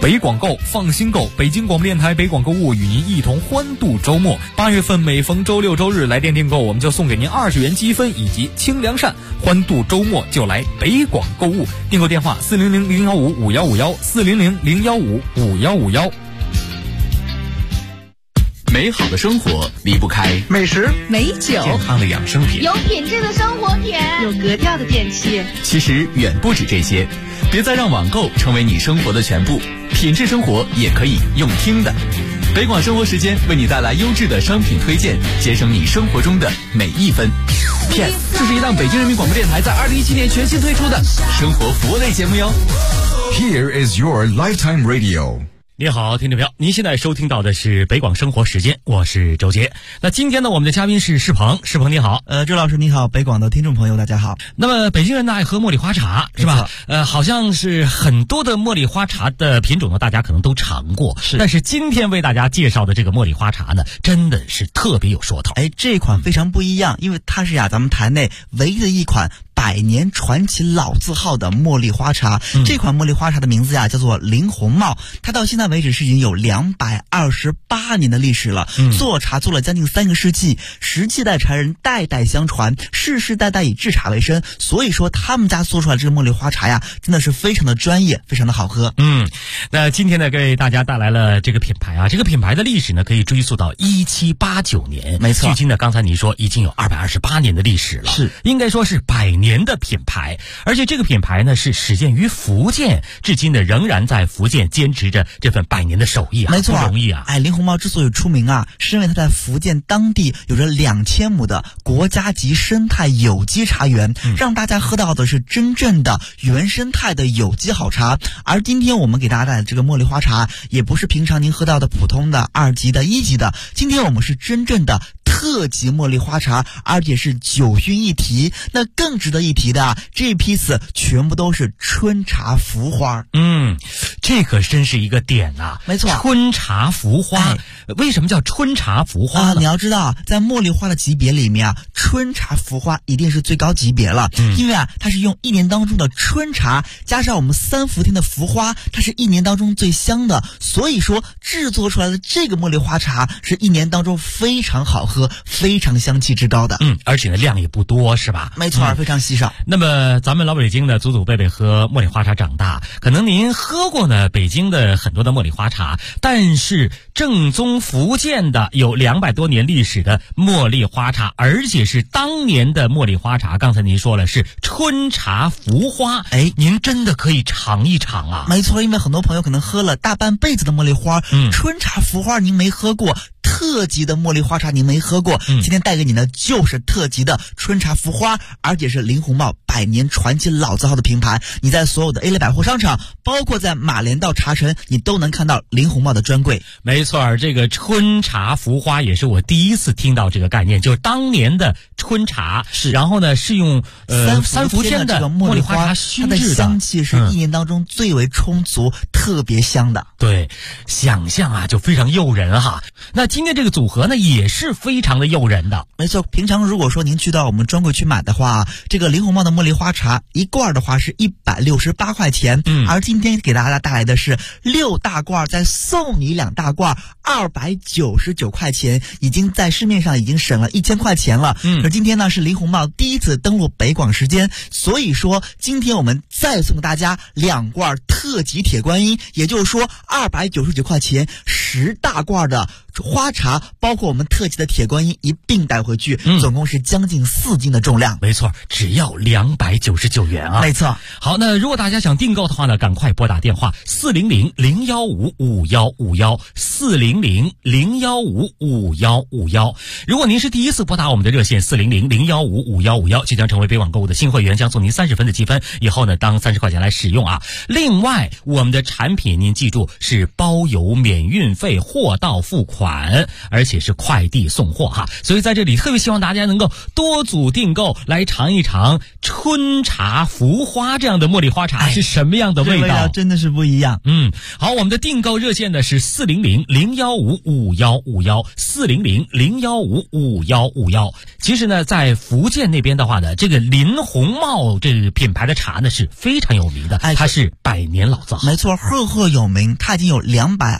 北广购，放心购，北京广播电台北广购物与您一同欢度周末。8月份每逢周六周日来电订购，我们就送给您20元积分以及清凉扇。欢度周末就来北广购物，订购电话400-015-5151，400-015-5151。 美好的生活离不开美食、 美酒、 健康的养生品， 有品质的生活品， 有格调的电器。 其实远不止这些，别再让网购成为你生活的全部，品质生活也可以用听的。北广生活时间为你带来优质的商品推荐，节省你生活中的每一分。Yes， 这是一档北京人民广播电台在2017年全新推出的生活服务类节目哟。 Here is your lifetime radio。 你好，听众朋友，您现在收听到的是北广生活时间，我是周杰。那今天呢，我们的嘉宾是世鹏，世鹏你好。 周老师你好，北广的听众朋友大家好。 那么北京人呢爱喝茉莉花茶是吧？好像是很多的茉莉花茶的品种呢，大家可能都尝过。是，但是今天为大家介绍的这个茉莉花茶呢，真的是特别有说头。 这款非常不一样，因为它是咱们台内唯一的一款100年传奇老字号的茉莉花茶。这款茉莉花茶的名字叫做林红帽，它到现在为止是已经有228年的历史了。做茶做了将近3个世纪，17代茶人代代相传，世世代代以制茶为生，所以说他们家做出来这个茉莉花茶真的是非常的专业，非常的好喝。 那今天呢给大家带来了这个品牌这个品牌的历史呢可以追溯到1789年， 没错。 距今呢刚才你说已经有228年的历史了，是应该说是100年的品牌，而且这个品牌呢是始建于福建，至今呢仍然在福建坚持着这份100年的手艺没错， 不容易林红帽之所以出名是因为它在福建当地有着2000亩的国家级生态有机茶园，让大家喝到的是真正的原生态的有机好茶。而今天我们给大家带来的这个茉莉花茶，也不是平常您喝到的普通的2级的1级的，今天我们是真正的特级茉莉花茶，而且是9熏一提。那更值得一提的这批次全部都是春茶浮花。 这可真是一个点没错， 春茶浮花。为什么叫春茶浮花呢？ 你要知道在茉莉花的级别里面春茶浮花一定是最高级别了。因为它是用1年当中的春茶加上我们3伏天的浮花，它是1年当中最香的，所以说制作出来的这个茉莉花茶是1年当中非常好喝，非常香气之高的。 而且呢量也不多是吧？ 没错，非常稀少。 那么咱们老北京的祖祖辈辈喝茉莉花茶长大，可能您喝过呢北京的很多的茉莉花茶，但是正宗福建的有200多年历史的茉莉花茶，而且是当年的茉莉花茶，刚才您说了是春茶浮花，您真的可以尝一尝没错，因为很多朋友可能喝了大半辈子的茉莉花，春茶浮花您没喝过，特级的茉莉花茶您没喝过，今天带给你的就是特级的春茶浮花，而且是林红帽100年传奇老字号的品牌。你在所有的 A 类百货商场，包括在马连道茶城，你都能看到林红帽的专柜。 没错，这个春茶浮花也是我第一次听到这个概念，就是当年的春茶，然后呢是用三伏天的茉莉花茶熏制的， 它的香气是1年当中最为充足，特别香的。 对，想象就非常诱人那今天这个组合呢也是非常的诱人的。 没错，平常如果说您去到我们专柜去买的话，这个林红帽的茉莉花茶一罐的话是168块钱，而今天给大家带来的是6大罐再送你2大罐，299块钱，已经在市面上已经省了1000块钱了。而今天呢是林红帽第一次登陆北广时间，所以说今天我们再送大家2罐特级铁观音，也就是说299块钱10大罐的花茶，包括我们特级的铁观音一并带回去，总共是将近4斤的重量。 没错，只要299元没错。 好，那如果大家想订购的话呢，赶快拨打电话400-015-5151，400-015-5151。如果您是第一次拨打我们的热线400-015-5151，即将成为北广购物的新会员，将送您30分的积分，以后呢当30块钱来使用另外我们的产品您记住是包邮免运费，货到付款。 款，而且是快递送货哈。所以在这里特别希望大家能够多组订购，来尝一尝春茶福花这样的茉莉花茶是什么样的味道， 真的是不一样。 好，我们的订购热线呢是400-015-5151，400-015-5151。其实呢，在福建那边的话呢，这个林红帽这个品牌的茶呢是非常有名的，它是100年老字号。 没错，赫赫有名，它已经有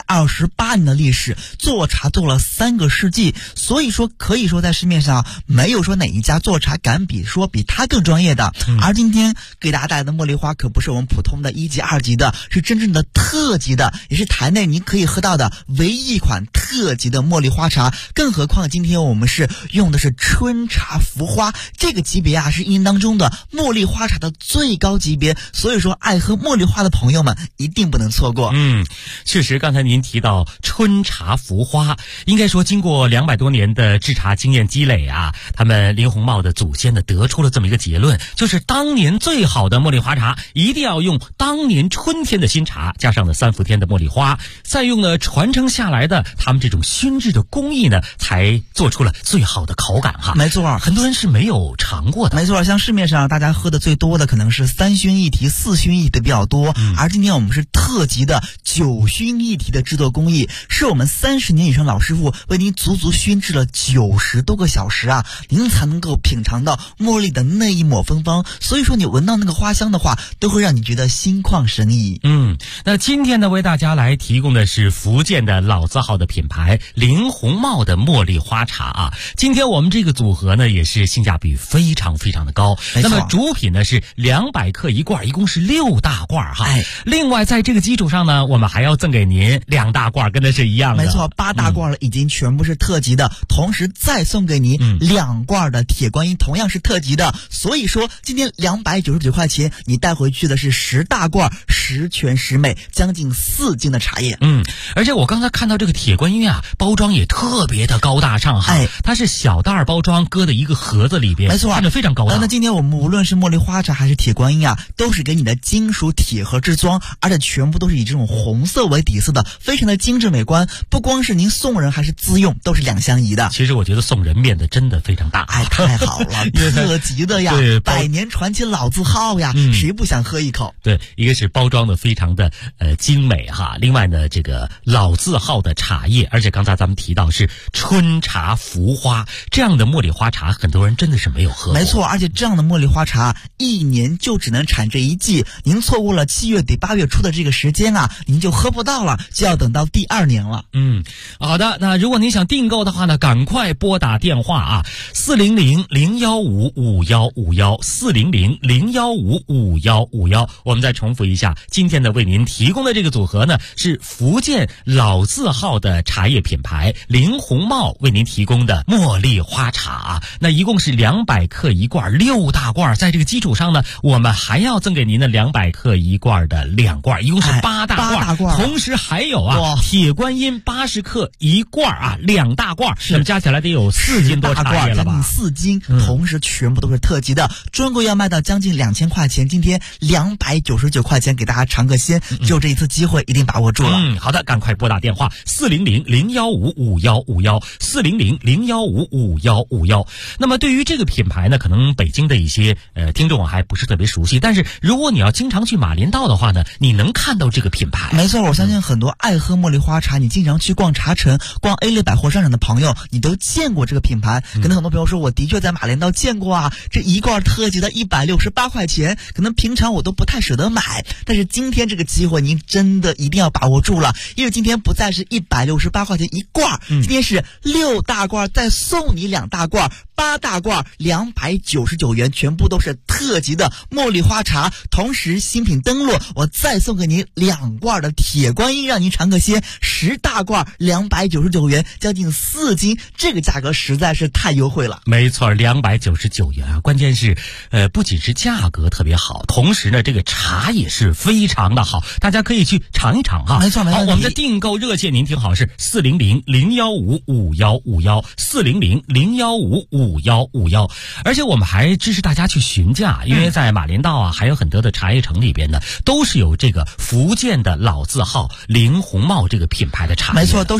228年的历史，做茶做了3个世纪，所以说可以说在市面上没有说哪一家做茶敢比它更专业的。而今天给大家带来的茉莉花可不是我们普通的1级2级的，是真正的特级的，也是台内您可以喝到的唯一一款特级的茉莉花茶。更何况今天我们是用的是春茶福花这个级别啊，是一年当中的茉莉花茶的最高级别，所以说爱喝茉莉花的朋友们一定不能错过。 确实刚才您提到春茶福花，应该说经过200多年的制茶经验积累啊，他们林红帽的祖先呢得出了这么一个结论，就是当年最好的茉莉花茶一定要用当年春天的新茶，加上了3伏天的茉莉花，再用了传承下来的他们这种熏制的工艺呢，才做出了最好的口感哈。 没错， 很多人是没有尝过的。 没错，像市面上大家喝的最多的可能是3熏1提、4熏1提的比较多，而今天我们是特级的9熏1提的制作工艺，是我们30年以上老师傅为您足足熏制了90多个小时啊，您才能够品尝到茉莉的那一抹芬芳，所以说你闻到那个花香的话，都会让你觉得心旷神怡。 那今天呢，为大家来提供的是福建的老字号的品牌林红帽的茉莉花茶啊。今天我们这个组合呢，也是性价比非常非常的高。那么主品呢是200克一罐，一共是6大罐哈。另外在这个基础上呢，我们还要赠给您2大罐，跟的是一样的。 没错，8大罐了，已经全部是特级的，同时再送给您2罐的铁观音，同样是特级的。所以说今天299块钱，你带回去的是10大罐10全10美，将近4斤的茶叶。 而且我刚才看到这个铁观音啊，包装也特别的高大上哈。它是小袋包装，搁在一个盒子里边， 没错， 看着非常高大。 那今天我们无论是茉莉花茶还是铁观音啊，都是给你的金属铁盒制装，而且全部都是以这种红色为底色的，非常的精致美观。不光是您送人还是自用，都是2相宜的。 其实我觉得送人面的真的非常大， 太好了，特级的呀，100年传奇老字号呀，谁不想喝一口？ 对，一个是包装的非常的精美哈，另外呢这个老字号的茶叶，而且刚才咱们提到是春茶福花这样的茉莉花茶，很多人真的是没有喝过。 没错，而且这样的茉莉花茶1年就只能产这1季，您错过了7月底8月初的这个时间啊，您就喝不到了，就要等到第2年了。 好的，那如果您想订购的话呢，赶快拨打电话啊，400-015-5151，400-015-5151。我们再重复一下，今天呢为您提供的这个组合呢是福建老字号的茶叶品牌林红帽为您提供的茉莉花茶，那一共是200克一罐，6大罐，在这个基础上呢，我们还要赠给您的200克一罐的2罐，一共是8大罐，同时还有铁观音80克一罐2大罐，那么加起来得有4斤多茶叶了吧 ？4斤，同时全部都是特级的，专柜要卖到将近2000块钱，今天299块钱给大家尝个鲜，就这一次机会一定把握住了。 好的，赶快拨打电话400-015-5151，400-015-5151。那么对于这个品牌呢，可能北京的一些听众还不是特别熟悉，但是如果你要经常去马连道的话呢，你能看到这个品牌。 没错，我相信很多爱喝茉莉花茶，你经常去逛茶城、逛 A 类百货商场的朋友，你都见过这个品牌。可能很多朋友说，我的确在马连道见过啊，这一罐特级的168块钱，可能平常我都不太舍得买，但是今天这个机会您真的一定要把握住了，因为今天不再是168块钱一罐，今天是6大罐再送你2大罐，8大罐299元，全部都是特级的茉莉花茶。同时新品登录，我再送给您2罐的铁观音，让您尝个鲜，10大罐299元，将近4斤，这个价格实在是太优惠了。 没错，299元啊！关键是不仅是价格特别好，同时呢这个茶也是非常的好，大家可以去尝一尝哈。 没错， 好，我们的订购热线您听好是400-015-5151，400-015-5151。而且我们还支持大家去询价，因为在马连道啊还有很多的茶叶城里边呢，都是有这个福建的老字号林红帽这个品牌的茶叶。 没错，都是有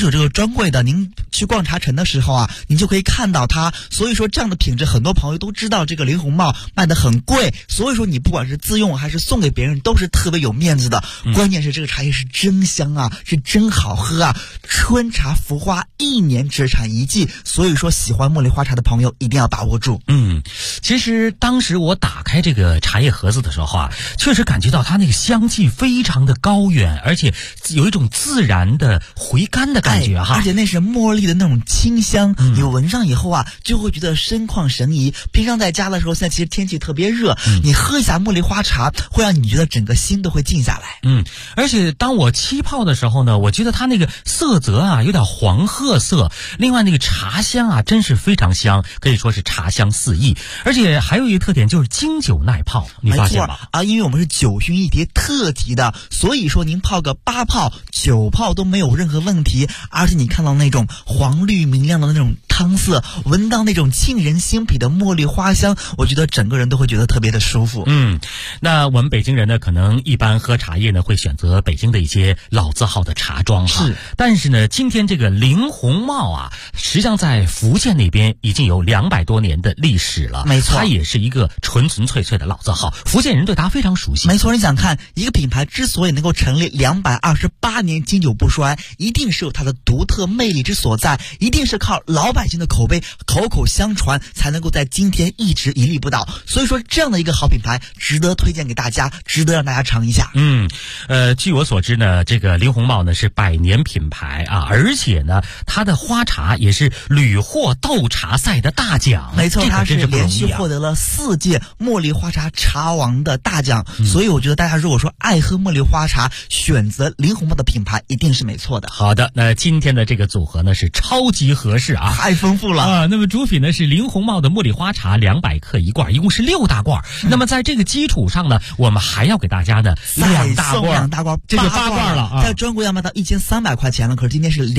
有这个专柜的，您去逛茶城的时候啊，您就可以看到它。所以说这样的品质，很多朋友都知道，这个林红帽卖得很贵，所以说你不管是自用还是送给别人，都是特别有面子的。关键是这个茶叶是真香啊，是真好喝啊！春茶浮花1年只产1季，所以说喜欢茉莉花茶的朋友一定要把握住。 其实当时我打开这个茶叶盒子的时候啊，确实感觉到它那个香气非常的高远，而且有一种自然的回甘的感觉哈。 而且那是茉莉的那种清香，你闻上以后啊，就会觉得身旷神怡。平常在家的时候，现在其实天气特别热，你喝一下茉莉花茶，会让你觉得整个心都会静下来。 而且当我沏泡的时候呢，我觉得它那个色泽啊有点黄褐色，另外那个茶香啊真是非常香，可以说是茶香四溢。而且还有一个特点就是经久耐泡，你发现吗？ 啊，因为我们是9熏1叠特级的，所以说您泡个8泡、9泡都没有任何问题。而且你看到那种黄绿明亮的那种汤色，闻到那种沁人心脾的茉莉花香，我觉得整个人都会觉得特别的舒服。 那我们北京人呢，可能一般喝茶叶呢会选择北京的一些老字号的茶庄哈。 是， 但是呢，今天这个林红帽啊，实际上在福建那边已经有200多年的历史了。 没错， 它也是一个纯纯粹粹的老字号，福建人对它非常熟悉。 没错，你想看一个品牌之所以能够成立228年经久不衰，一定是有它的独特魅力之所在，一定是靠老百姓的口碑口口相传，才能够在今天一直屹立不倒。所以说这样的一个好品牌值得推荐给大家，值得让大家尝一下。 据我所知呢，这个林红帽呢是100年品牌啊，而且呢它的花茶也是屡获斗茶赛的大奖。 没错，它是连续获获得了4届茉莉花茶茶王的大奖。所以我觉得大家如果说爱喝茉莉花茶，选择林红帽的品牌一定是没错的。 好的，那今天的这个组合呢是超级合适啊， 太丰富了啊。那么主品呢是林红帽的茉莉花茶200克一罐，一共是6大罐。那么在这个基础上呢，我们还要给大家呢2大罐，这是8罐了啊。 在专柜要卖到1300块钱了，可是今天是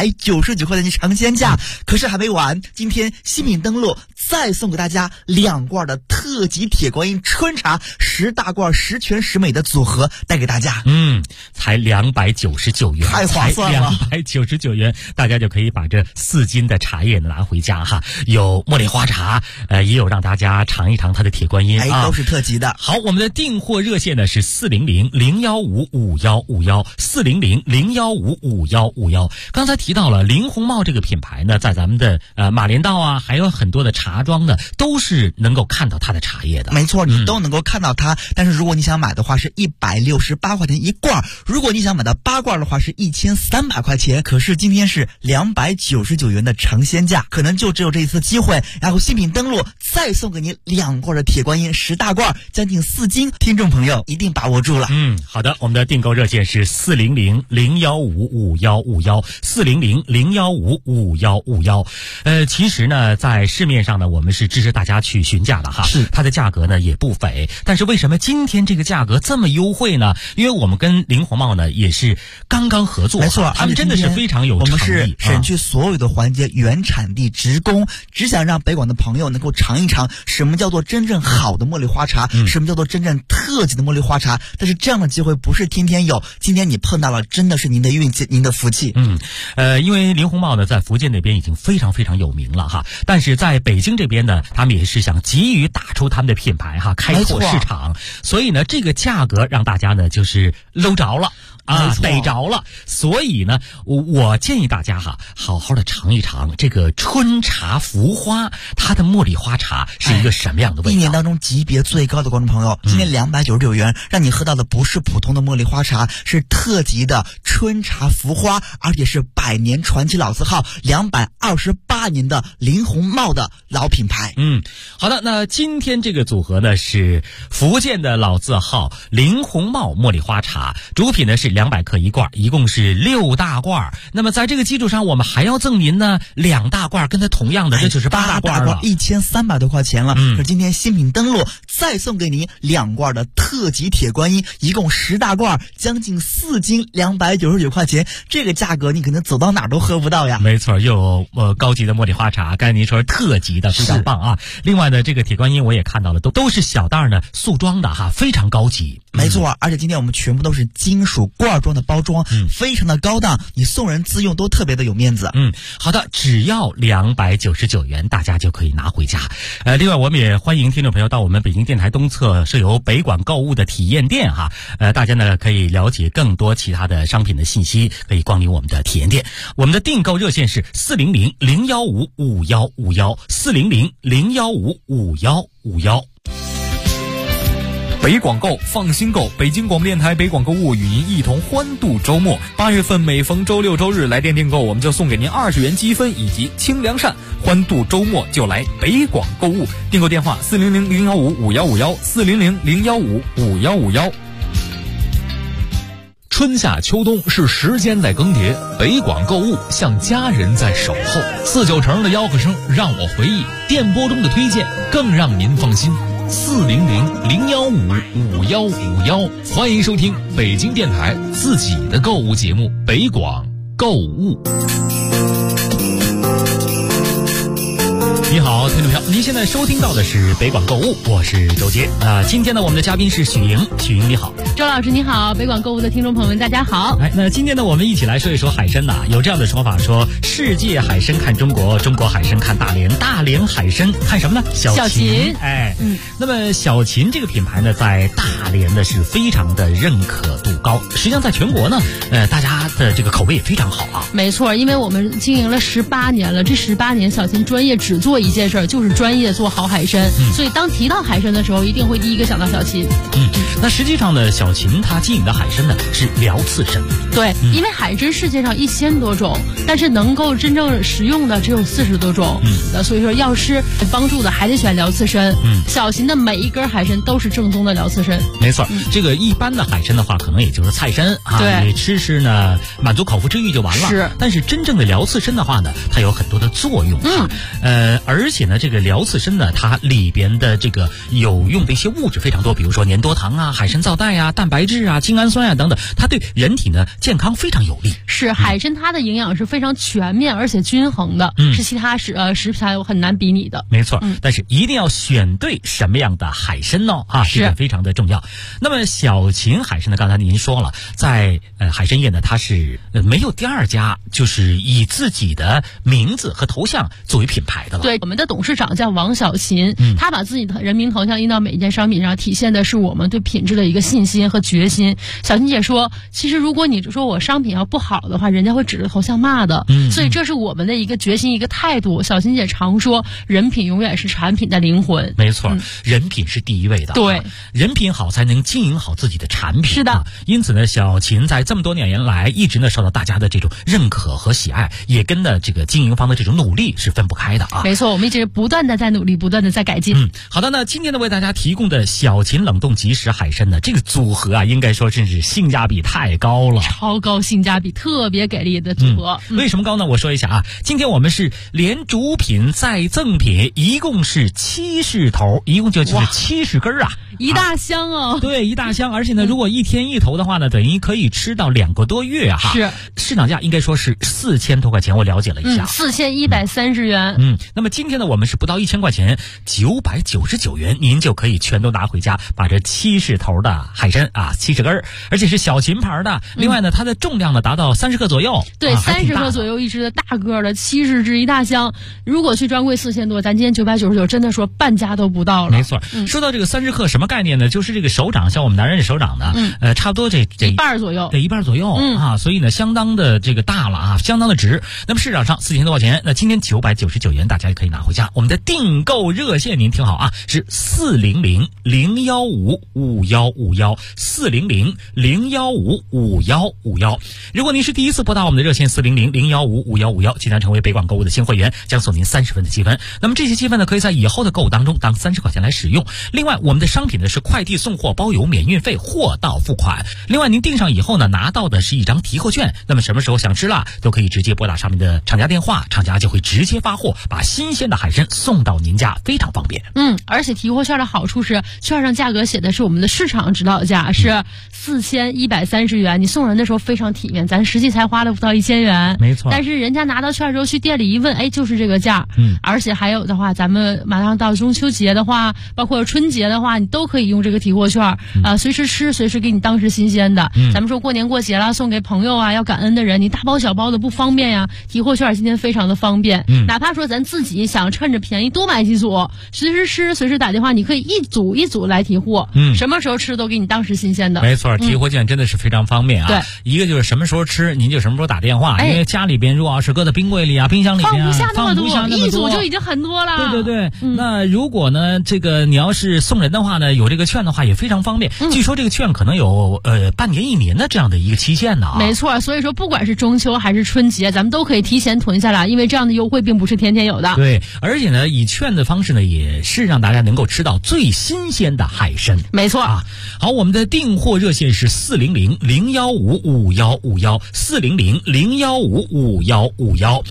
299块钱的尝鲜价。可是还没完，今天新品登录再送给大家2罐的特级铁观音春茶10大罐10全10美的组合带给大家。 才299元， 太划算了 ，299元，大家就可以把这4斤的茶叶拿回家哈。有茉莉花茶，也有让大家尝一尝它的铁观音啊， 都是特级的。 好，我们的订货热线呢是400-015-5151，400-015-5151。刚才提到了林红帽这个品牌呢，在咱们的马连道啊，还有很多的茶庄呢，都是能够看到它的茶叶的。 没错，你都能够看到它。但是如果你想买的话，是168块钱一罐；如果你想买到8罐的话，是1300块钱。可是今天是299元的尝鲜价，可能就只有这一次机会。然后新品登录再送给你2罐的铁观音10大罐，将近4斤。听众朋友一定把握住了。 好的，我们的订购热线是400-015-5151，400-015-5151。其实呢，在市面上呢，我们是支持大家去询价的哈， 是它的价格呢也不菲。但是为什么今天这个价格这么优惠呢？因为我们跟林红帽呢也是刚刚合作， 没错， 他们真的是非常有诚意。 我们是省去所有的环节，原产地直供，只想让北广的朋友能够尝一尝什么叫做真正好的茉莉花茶，什么叫做真正特级的茉莉花茶。但是这样的机会不是天天有，今天你碰到了，真的是您的运气，您的福气。 因为林红帽呢在福建那边已经非常非常有名了哈，但是在北京这边呢，他们也是想急于打出他们的品牌哈，开拓市场，所以呢这个价格让大家呢就是搂着了啊，逮着了。所以呢我建议大家哈，好好的尝一尝这个春茶浮花，它的茉莉花茶是一个什么样的味道。 一年当中级别最高的观众朋友，今天299元让你喝到的不是普通的茉莉花茶，是特级的春茶浮花，而且是100年传奇老字号228年的林红帽的老品牌。 好的，那今天这个组合呢是福建的老字号林红帽茉莉花茶，主品呢是200克一罐，一共是6大罐。那么在这个基础上，我们还要赠您呢2大罐，跟它同样的，这就是8大罐了， 1300多块钱了。可是今天新品登录再送给您2罐的特级铁观音，一共10大罐，将近4斤，299块钱，这个价格你可能走到哪儿都喝不到呀。 没错，又有高级的茉莉花茶，刚才您说是特级的，非常棒啊。另外呢，这个铁观音我也看到了，都是小袋呢塑装的哈，非常高级。 没错，而且今天我们全部都是金属罐装的包装，非常的高档，你送人自用都特别的有面子。 好的，只要299元，大家就可以拿回家。另外我们也欢迎听众朋友到我们北京电台东侧设有北广购物的体验店哈，大家呢可以了解更多其他的商品的信息，可以光临我们的体验店。我们的订购热线是400-015-5151，400-015-5151。 北广购放心购，北京广播电台北广购物与您一同欢度周末。8月份每逢周六周日来电订购，我们就送给您20元积分以及清凉扇。欢度周末就来北广购物，订购电话400-015-5151，400-015-5151。春夏秋冬是时间在更迭，北广购物像家人在守候。49城的吆喝声让我回忆，电波中的推荐更让您放心。400-015-5151，欢迎收听北京电台自己的购物节目北广购物。 你好，听众朋友，您现在收听到的是北广购物，我是周杰。今天呢，我们的嘉宾是许莹，许莹你好。 周老师你好，北广购物的听众朋友们大家好。 那今天呢，我们一起来说一说海参呐。有这样的说法说，世界海参看中国，中国海参看大连，大连海参看什么呢？小秦。那么小秦这个品牌呢，在大连呢是非常的认可度高，实际上在全国呢，大家的这个口碑也非常好啊。 没错，因为我们经营了18年了，这18年小秦专业只做一件事，就是专业做好海参，所以当提到海参的时候，一定会第一个想到小秦。 那实际上呢，小秦它经营的海参呢是辽刺参。 对，因为海参世界上1000多种，但是能够真正食用的只有40多种。所以说要是帮助的还得选辽刺参。小秦的每一根海参都是正宗的辽刺参。 没错，这个一般的海参的话，可能也就是菜参啊， 对， 你吃呢满足口腹之欲就完了。 是， 但是真正的辽刺参的话呢，它有很多的作用啊。而且呢，这个辽刺参呢，它里边的这个有用的一些物质非常多，比如说粘多糖啊、海参皂苷啊、蛋白质啊、精氨酸啊等等，它对人体呢健康非常有利。 是，海参它的营养是非常全面而且均衡的，是其他食品很难比拟的。 没错，但是一定要选对什么样的海参呢？这个非常的重要。那么小秦海参呢，刚才您说了，在海参业呢，它是没有第二家就是以自己的名字和头像作为品牌的了。 对，我们的董事长叫王小秦，他把自己的人名头像印到每一件商品上，体现的是我们对品质的一个信心和决心。小秦姐说，其实如果你说我商品要不好的话，人家会指着头像骂的。所以这是我们的一个决心，一个态度。小秦姐常说，人品永远是产品的灵魂。 没错，人品是第一位的。 对， 人品好才能经营好自己的产品。 是的， 因此呢，小秦在这么多年来一直呢受到大家的这种认可和喜爱，也跟呢这个经营方的这种努力是分不开的啊。 没错，我们一直不断的在努力，不断的在改进。 好的，那今天呢为大家提供的小秦冷冻即食海参呢，这个组合啊，应该说真是性价比太高了， 超高性价比，特别给力的组合。 为什么高呢？我说一下啊，今天我们是连主品再赠品，一共是70头，一共就是70根啊， 一大箱哦。 对，一大箱，而且呢，如果1天1头的话呢，等于可以吃到2个多月哈。 是， 市场价应该说是4000多块钱，我了解了一下 ，4130元。 那么今天呢，我们是不到1000块钱，999元，您就可以全都拿回家，把这70头的海参啊，70根，而且是小秦牌的。另外呢，它的重量呢达到30克左右。 对，30克左右一只的大个的70只一大箱，如果去专柜4000多，咱今天999，真的说半价都不到了。 没错，说到这个30克什么概念呢？就是这个手掌，像我们男人的手掌呢，差不多这一半左右， 对，一半左右啊，所以呢，相当的这个大了啊，相当的值。那么市场上4000多块钱，那今天999元，大家也可以拿回家。我们的订购热线您听好啊，是400-015-5151，400-015-5151。如果您是第一次拨打我们的热线400-015-5151，即将成为北广购物的新会员，将送您30分的积分。那么这些积分呢，可以在以后的购物当中当30块钱来使用。另外，我们的商品呢是快递送货包邮免运费，货到付款。另外，您订上以后呢，拿到的是一张提货券。那么什么时候想吃辣，都可以直接拨打上面的厂家电话，厂家就会直接发货，把新新鲜的海参送到您家，非常方便。 而且提货券的好处是，券上价格写的是我们的市场指导价，是4130元，你送人的时候非常体面，咱实际才花了不到1000元， 没错。 但是人家拿到券之后去店里一问，哎，就是这个价。而且还有的话，咱们马上到中秋节的话，包括春节的话，你都可以用这个提货券，随时吃，随时给你当时新鲜的。咱们说过年过节了，送给朋友啊，要感恩的人，你大包小包的不方便呀，提货券今天非常的方便。哪怕说咱自己想趁着便宜多买几组，随时吃，随时打电话，你可以一组一组来提货，什么时候吃都给你当时新鲜的。 没错，提货券真的是非常方便啊。 对， 一个就是什么时候吃，您就什么时候打电话，因为家里边如果要是搁在冰柜里啊、冰箱里边啊， 放不下那么多，一组就已经很多了。 对，那如果呢，这个你要是送人的话呢，有这个券的话也非常方便。据说这个券可能有半年、1年的这样的一个期限呢。 没错，所以说不管是中秋还是春节，咱们都可以提前囤下来，因为这样的优惠并不是天天有的。 对，而且呢，以券的方式呢，也是让大家能够吃到最新鲜的海参。 没错啊。好，我们的订货热线是400-015-5151，400-015-5151。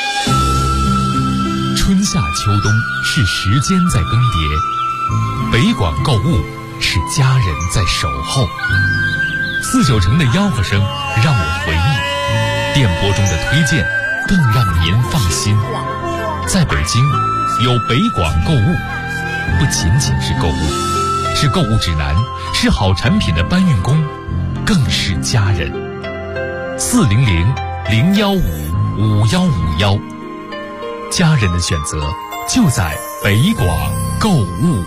春夏秋冬是时间在更迭，北广购物是家人在守候。49城的吆喝声让我回忆，电波中的推荐更让您放心。在北京，有北广购物，不仅仅是购物，是购物指南，是好产品的搬运工，更是家人。400-015-5151，家人的选择就在北广购物。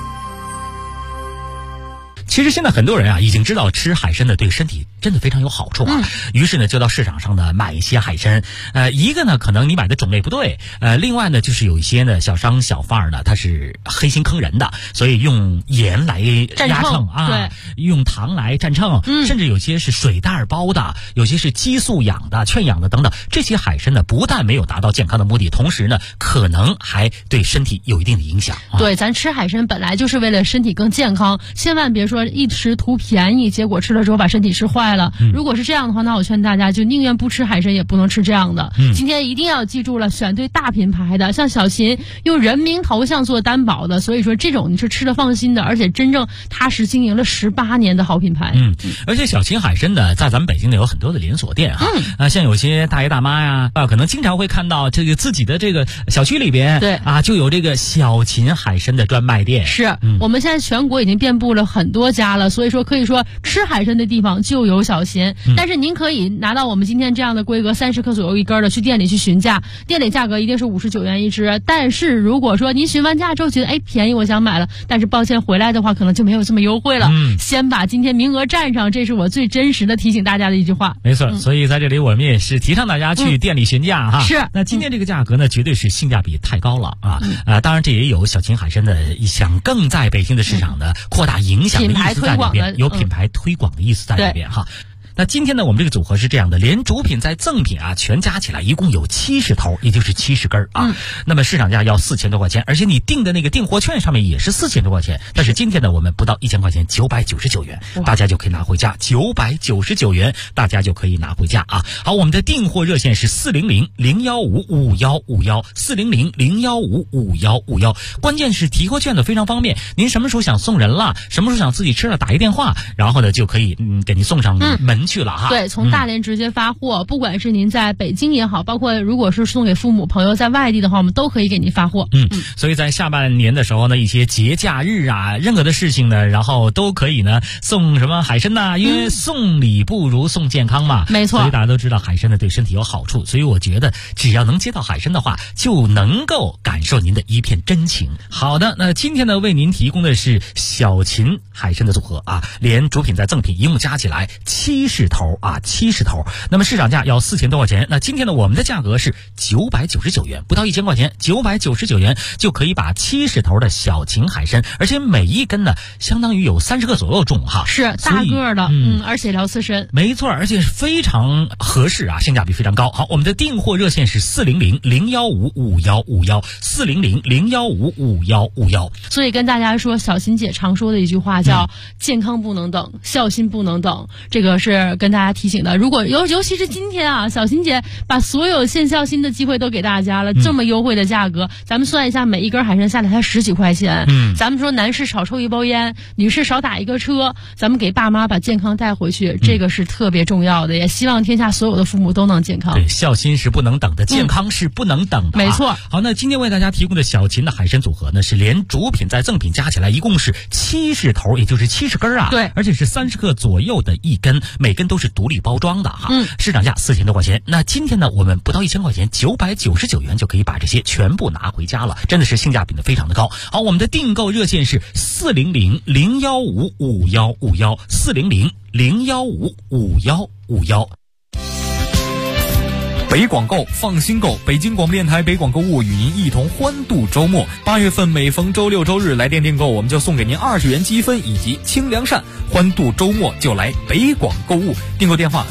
其实现在很多人啊，已经知道吃海参呢对身体真的非常有好处啊。于是呢，就到市场上呢买一些海参。一个呢，可能你买的种类不对。另外呢，就是有一些呢小商小贩呢，他是黑心坑人的，所以用盐来压秤啊， 对， 用糖来蘸秤，甚至有些是水袋包的，有些是激素养的、劝养的等等。这些海参呢，不但没有达到健康的目的，同时呢，可能还对身体有一定的影响。 对，咱吃海参本来就是为了身体更健康，千万别说一时图便宜，结果吃了之后把身体吃坏了。如果是这样的话，那我劝大家就宁愿不吃海参，也不能吃这样的。今天一定要记住了，选对大品牌的，像小秦用人民头像做担保的，所以说这种你是吃的放心的，而且真正踏实经营了18年的好品牌。 而且小秦海参呢，在咱们北京呢有很多的连锁店哈。像有些大爷大妈呀，可能经常会看到这个自己的这个小区里边， 对啊，就有这个小秦海参的专卖店。 是，我们现在全国已经遍布了很多家了，所以说可以说吃海参的地方就有小秦。但是您可以拿到我们今天这样的规格30克左右一根的，去店里去询价，店里价格一定是59元一只。但是如果说您询完价之后觉得便宜，我想买了，但是抱歉回来的话可能就没有这么优惠了。先把今天名额占上，这是我最真实的提醒大家的一句话。 没错，所以在这里我们也是提倡大家去店里询价哈。 是， 那今天这个价格呢，绝对是性价比太高了啊。当然这也有小秦海参的想更在北京的市场的扩大影响的意思在里边，有品牌推广的意思在里边哈。那今天呢，我们这个组合是这样的，连主品再赠品啊，全加起来一共有70头，也就是70根啊。那么市场价要4000多块钱，而且你订的那个订货券上面也是4000多块钱。但是今天呢，我们不到1000块钱，999元，大家就可以拿回家，999元，大家就可以拿回家啊。好，我们的订货热线是400-015-5151，400-015-5151。关键是提货券的非常方便，您什么时候想送人了，什么时候想自己吃了，打一电话，然后呢就可以给您送上门去了哈。 对，从大连直接发货，不管是您在北京也好，包括如果是送给父母朋友在外地的话，我们都可以给您发货。 所以在下半年的时候呢，一些节假日啊，任何的事情呢，然后都可以呢送什么海参呐，因为送礼不如送健康嘛。 没错， 所以大家都知道海参呢对身体有好处，所以我觉得只要能接到海参的话，就能够感受您的一片真情。好的，那今天呢为您提供的是小秦海参的组合啊，连主品再赠品一共加起来70头啊，70头。那么市场价要4000多块钱，那今天呢我们的价格是999元，不到1000块钱，999元就可以把70头的小秦海参，而且每一根呢相当于有30克左右重哈， 是大个的，而且聊刺身， 没错，而且非常合适啊，性价比非常高。好，我们的订货热线是400-015-5151，400-015-5151。 所以跟大家说，小秦姐常说的一句话叫健康不能等，孝心不能等，这个是是跟大家提醒的，如果尤其是今天啊，小琴姐把所有献孝心的机会都给大家了，这么优惠的价格，咱们算一下，每一根海参下来才10几块钱。咱们说男士少抽一包烟，女士少打一个车，咱们给爸妈把健康带回去，这个是特别重要的，也希望天下所有的父母都能健康。 对，孝心是不能等的，健康是不能等的。 没错。 好，那今天为大家提供的小琴的海参组合呢，是连主品再赠品加起来一共是70头，也就是70根啊。 对， 而且是30克左右的一根，每根都是独立包装的哈。市场价4000多块钱。那今天呢，我们不到1000块钱，999元就可以把这些全部拿回家了，真的是性价比的非常的高。好，我们的订购热线是400-015-5151，400-015-5151。 北广购放心购，北京广播电台北广购物与您一同欢度周末。8月份每逢周六周日来电订购，我们就送给您20元积分以及清凉扇。欢度周末就来北广购物，订购电话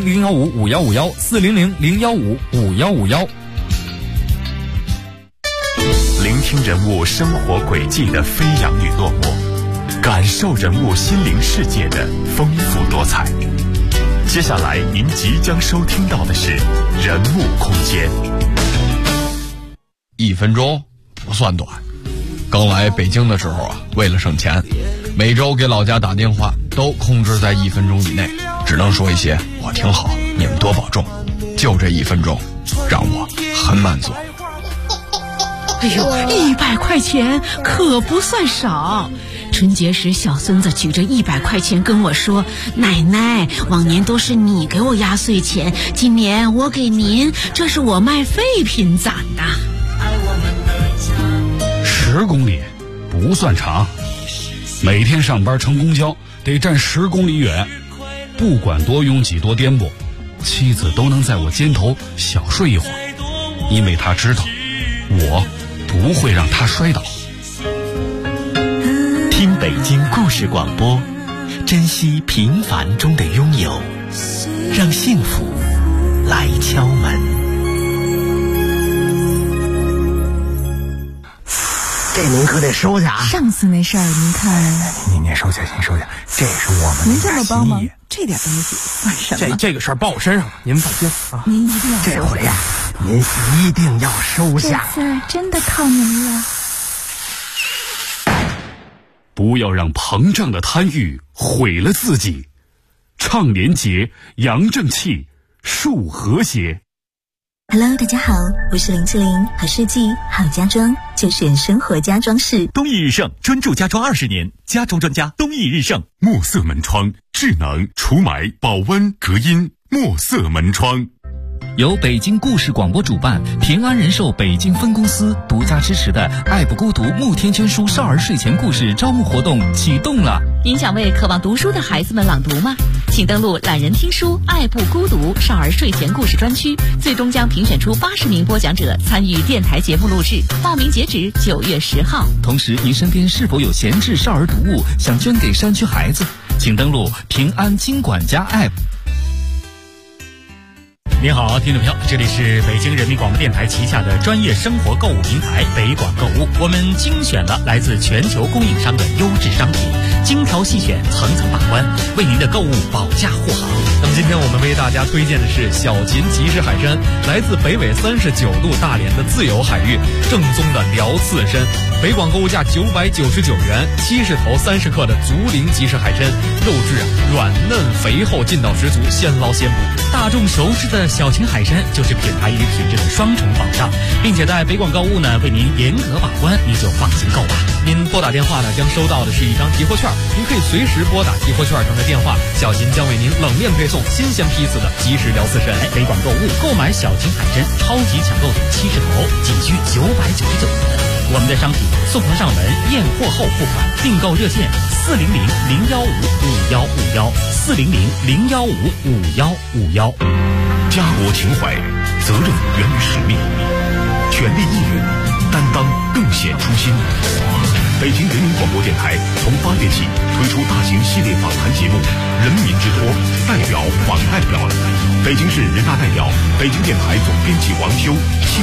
400-015-5151，400-015-5151。 聆听人物生活轨迹的飞扬与落寞，感受人物心灵世界的丰富多彩。接下来您即将收听到的是人物空间。 1分钟不算短，刚来北京的时候啊，为了省钱，每周给老家打电话都控制在1分钟以内，只能说一些我挺好，你们多保重，就这1分钟让我很满足。 哎呦，100块钱可不算少。春节时，小孙子举着100块钱跟我说：“奶奶，往年都是你给我压岁钱，今年我给您，这是我卖废品攒的。 ”10公里不算长，每天上班乘公交得站10公里远，不管多拥挤多颠簸，妻子都能在我肩头小睡一会儿，因为她知道我不会让她摔倒。 听北京故事广播，珍惜平凡中的拥有，让幸福来敲门。 这您可得收下啊！ 上次那事儿您看， 您收下，您收下，这是我们您这么帮忙，这点东西算什么？ 这个事儿报我身上了，您放心啊！ 您一定要这回呀，您一定要收下。 这次真的靠您了。 不要让膨胀的贪欲毁了自己，倡廉洁，扬正气，树和谐。 Hello， 大家好，我是林志玲，好设计好家装就选生活家装饰。 东义日盛专注家装20年，家装专家东义日盛。墨色门窗，智能除霾、保温、隔音，墨色门窗。 由北京故事广播主办，平安人寿北京分公司独家支持的爱不孤独慕天娟书少儿睡前故事招募活动启动了。 您想为渴望读书的孩子们朗读吗？请登录懒人听书爱不孤独少儿睡前故事专区，最终将评选出80名播讲者参与电台节目录制，报名截止9月10号。 同时，您身边是否有闲置少儿读物想捐给山区孩子？请登录平安金管家 App。 您好，听众朋友，这里是北京人民广播电台旗下的专业生活购物平台北广购物。我们精选了来自全球供应商的优质商品，精挑细选，层层把关，为您的购物保驾护航。 那么今天我们为大家推荐的是小秦即食海参，来自北纬39度大连的自由海域，正宗的辽刺参。北广购物价999元，70头30克的竹林即食海参，肉质软嫩肥厚，劲道十足，现捞现补。 大众熟知的小秦海参就是品牌与品质的双重保障，并且在北广购物呢为您严格把关，你就放心购吧。 您拨打电话呢将收到的是一张提货券，您可以随时拨打提货券上的电话，小秦将为您冷链配送新鲜批次的即食辽刺参。 北广购物购买小秦海参超级抢购组70头，仅需999元。我们的商品送货上门，验货后付款。订购热线400-015-5151，400-015-5151。 家国情怀，责任源于使命，全力以赴，担当更显初心。北京人民广播电台从8月起推出大型系列访谈节目《人民之托》，代表访代表，北京市人大代表，北京电台总编辑王修。